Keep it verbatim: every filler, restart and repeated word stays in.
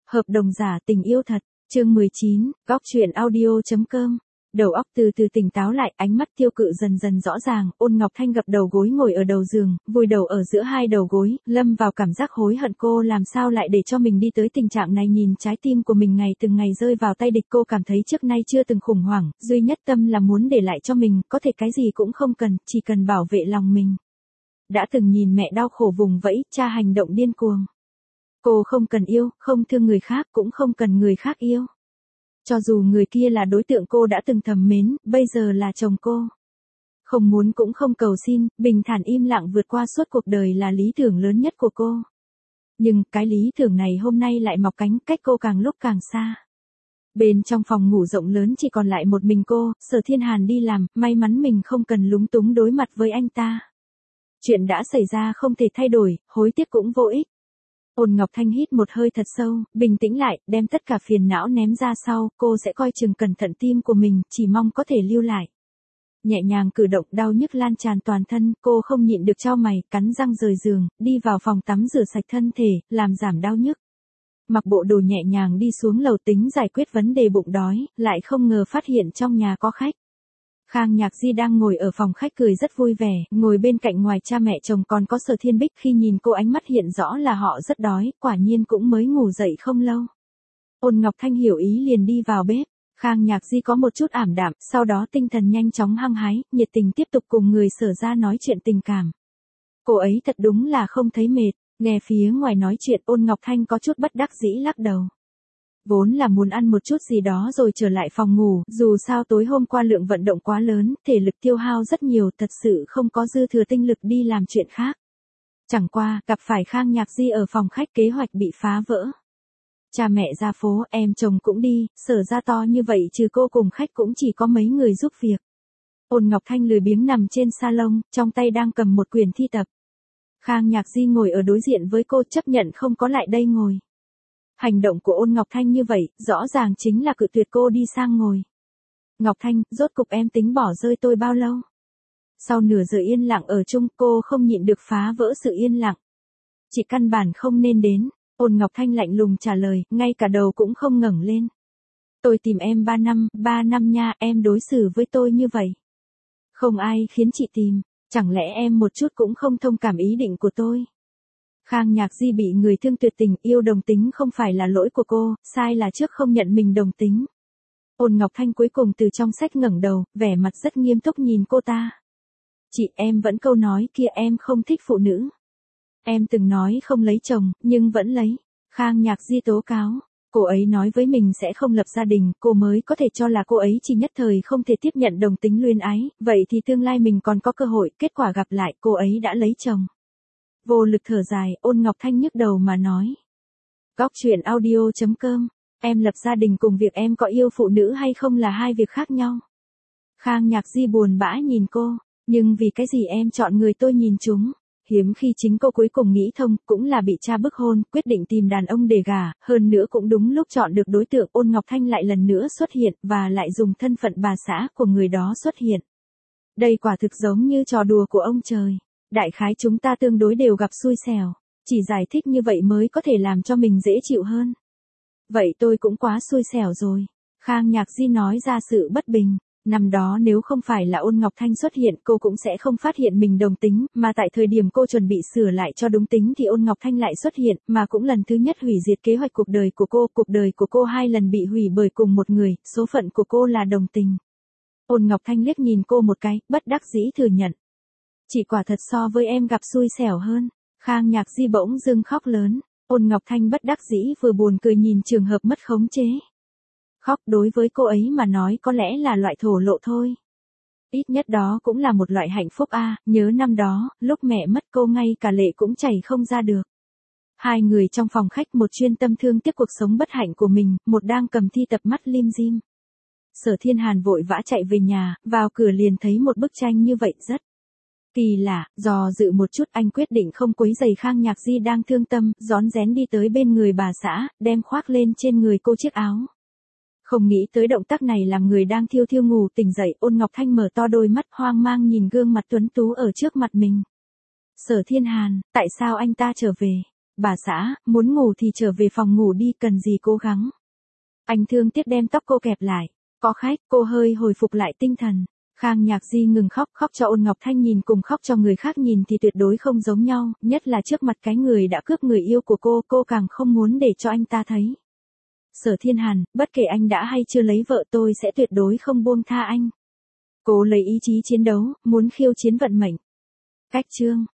Hợp đồng giả tình yêu thật, chương mười chín, góc chuyện audio chấm com. Đầu óc từ từ tỉnh táo lại, ánh mắt tiêu cự dần dần rõ ràng, Ôn Ngọc Thanh gập đầu gối ngồi ở đầu giường, vùi đầu ở giữa hai đầu gối, lâm vào cảm giác hối hận cô làm sao lại để cho mình đi tới tình trạng này, nhìn trái tim của mình ngày từng ngày rơi vào tay địch, cô cảm thấy trước nay chưa từng khủng hoảng, duy nhất tâm là muốn để lại cho mình, có thể cái gì cũng không cần, chỉ cần bảo vệ lòng mình. Đã từng nhìn mẹ đau khổ vùng vẫy, cha hành động điên cuồng. Cô không cần yêu, không thương người khác, cũng không cần người khác yêu. Cho dù người kia là đối tượng cô đã từng thầm mến, bây giờ là chồng cô. Không muốn cũng không cầu xin, bình thản im lặng vượt qua suốt cuộc đời là lý tưởng lớn nhất của cô. Nhưng cái lý tưởng này hôm nay lại mọc cánh, cách cô càng lúc càng xa. Bên trong phòng ngủ rộng lớn chỉ còn lại một mình cô, Sở Thiên Hàn đi làm, may mắn mình không cần lúng túng đối mặt với anh ta. Chuyện đã xảy ra không thể thay đổi, hối tiếc cũng vô ích. Ôn Ngọc Thanh hít một hơi thật sâu, bình tĩnh lại, đem tất cả phiền não ném ra sau, cô sẽ coi chừng cẩn thận tim của mình, chỉ mong có thể lưu lại. Nhẹ nhàng cử động, đau nhức lan tràn toàn thân, cô không nhịn được chau mày, cắn răng rời giường, đi vào phòng tắm rửa sạch thân thể, làm giảm đau nhức. Mặc bộ đồ nhẹ nhàng đi xuống lầu tính giải quyết vấn đề bụng đói, lại không ngờ phát hiện trong nhà có khách. Khang Nhạc Di đang ngồi ở phòng khách cười rất vui vẻ, ngồi bên cạnh ngoài cha mẹ chồng còn có Sở Thiên Bích, khi nhìn cô ánh mắt hiện rõ là họ rất đói, quả nhiên cũng mới ngủ dậy không lâu. Ôn Ngọc Thanh hiểu ý liền đi vào bếp, Khang Nhạc Di có một chút ảm đạm, sau đó tinh thần nhanh chóng hăng hái, nhiệt tình tiếp tục cùng người Sở ra nói chuyện tình cảm. Cô ấy thật đúng là không thấy mệt, nghe phía ngoài nói chuyện Ôn Ngọc Thanh có chút bất đắc dĩ lắc đầu. Vốn là muốn ăn một chút gì đó rồi trở lại phòng ngủ, dù sao tối hôm qua lượng vận động quá lớn, thể lực tiêu hao rất nhiều, thật sự không có dư thừa tinh lực đi làm chuyện khác. Chẳng qua, gặp phải Khang Nhạc Di ở phòng khách, kế hoạch bị phá vỡ. Cha mẹ ra phố, em chồng cũng đi, Sở ra to như vậy trừ cô cùng khách cũng chỉ có mấy người giúp việc. Ôn Ngọc Thanh lười biếng nằm trên salon, trong tay đang cầm một quyển thi tập. Khang Nhạc Di ngồi ở đối diện với cô, chấp nhận không có lại đây ngồi. Hành động của Ôn Ngọc Thanh như vậy, rõ ràng chính là cự tuyệt cô đi sang ngồi. Ngọc Thanh, rốt cục em tính bỏ rơi tôi bao lâu? Sau nửa giờ yên lặng ở chung, cô không nhịn được phá vỡ sự yên lặng. Chị căn bản không nên đến, Ôn Ngọc Thanh lạnh lùng trả lời, ngay cả đầu cũng không ngẩng lên. Tôi tìm em ba năm, ba năm nha, em đối xử với tôi như vậy. Không ai khiến chị tìm, chẳng lẽ em một chút cũng không thông cảm ý định của tôi? Khang Nhạc Di bị người thương tuyệt tình, yêu đồng tính không phải là lỗi của cô, sai là trước không nhận mình đồng tính. Ôn Ngọc Thanh cuối cùng từ trong sách ngẩng đầu, vẻ mặt rất nghiêm túc nhìn cô ta. Chị, em vẫn câu nói kia, em không thích phụ nữ. Em từng nói không lấy chồng, nhưng vẫn lấy. Khang Nhạc Di tố cáo. Cô ấy nói với mình sẽ không lập gia đình, cô mới có thể cho là cô ấy chỉ nhất thời không thể tiếp nhận đồng tính luyến ái, vậy thì tương lai mình còn có cơ hội, kết quả gặp lại cô ấy đã lấy chồng. Vô lực thở dài, Ôn Ngọc Thanh nhức đầu mà nói. Góc chuyện audio chấm com, em lập gia đình cùng việc em có yêu phụ nữ hay không là hai việc khác nhau. Khang Nhạc Di buồn bã nhìn cô, nhưng vì cái gì em chọn người tôi nhìn chúng. Hiếm khi chính cô cuối cùng nghĩ thông, cũng là bị cha bức hôn, quyết định tìm đàn ông để gả, hơn nữa cũng đúng lúc chọn được đối tượng. Ôn Ngọc Thanh lại lần nữa xuất hiện, và lại dùng thân phận bà xã của người đó xuất hiện. Đây quả thực giống như trò đùa của ông trời. Đại khái chúng ta tương đối đều gặp xui xẻo, chỉ giải thích như vậy mới có thể làm cho mình dễ chịu hơn. Vậy tôi cũng quá xui xẻo rồi. Khang Nhạc Di nói ra sự bất bình. Năm đó nếu không phải là Ôn Ngọc Thanh xuất hiện, cô cũng sẽ không phát hiện mình đồng tính, mà tại thời điểm cô chuẩn bị sửa lại cho đúng tính thì Ôn Ngọc Thanh lại xuất hiện, mà cũng lần thứ nhất hủy diệt kế hoạch cuộc đời của cô. Cuộc đời của cô hai lần bị hủy bởi cùng một người, số phận của cô là đồng tình. Ôn Ngọc Thanh liếc nhìn cô một cái, bất đắc dĩ thừa nhận. Chị quả thật so với em gặp xui xẻo hơn. Khang Nhạc Di bỗng dưng khóc lớn. Ôn Ngọc Thanh bất đắc dĩ vừa buồn cười nhìn trường hợp mất khống chế. Khóc đối với cô ấy mà nói có lẽ là loại thổ lộ thôi. Ít nhất đó cũng là một loại hạnh phúc a, à, nhớ năm đó, lúc mẹ mất cô ngay cả lệ cũng chảy không ra được. Hai người trong phòng khách, một chuyên tâm thương tiếc cuộc sống bất hạnh của mình, một đang cầm thi tập mắt lim dim. Sở Thiên Hàn vội vã chạy về nhà, vào cửa liền thấy một bức tranh như vậy rất kỳ lạ, dò dự một chút anh quyết định không quấy rầy Khang Nhạc Di đang thương tâm, rón rén đi tới bên người bà xã, đem khoác lên trên người cô chiếc áo. Không nghĩ tới động tác này làm người đang thiêu thiêu ngủ tỉnh dậy. Ôn Ngọc Thanh mở to đôi mắt hoang mang nhìn gương mặt tuấn tú ở trước mặt mình. Sở Thiên Hàn, tại sao anh ta trở về? bà xã, muốn ngủ thì trở về phòng ngủ đi, cần gì cố gắng. Anh thương tiếc đem tóc cô kẹp lại. Có khách, cô hơi hồi phục lại tinh thần. Khang Nhạc Di ngừng khóc, khóc cho Ôn Ngọc Thanh nhìn cùng khóc cho người khác nhìn thì tuyệt đối không giống nhau, nhất là trước mặt cái người đã cướp người yêu của cô, cô càng không muốn để cho anh ta thấy. Sở Thiên Hàn, bất kể anh đã hay chưa lấy vợ tôi sẽ tuyệt đối không buông tha anh. Cô lấy ý chí chiến đấu, muốn khiêu chiến vận mệnh. Cách chương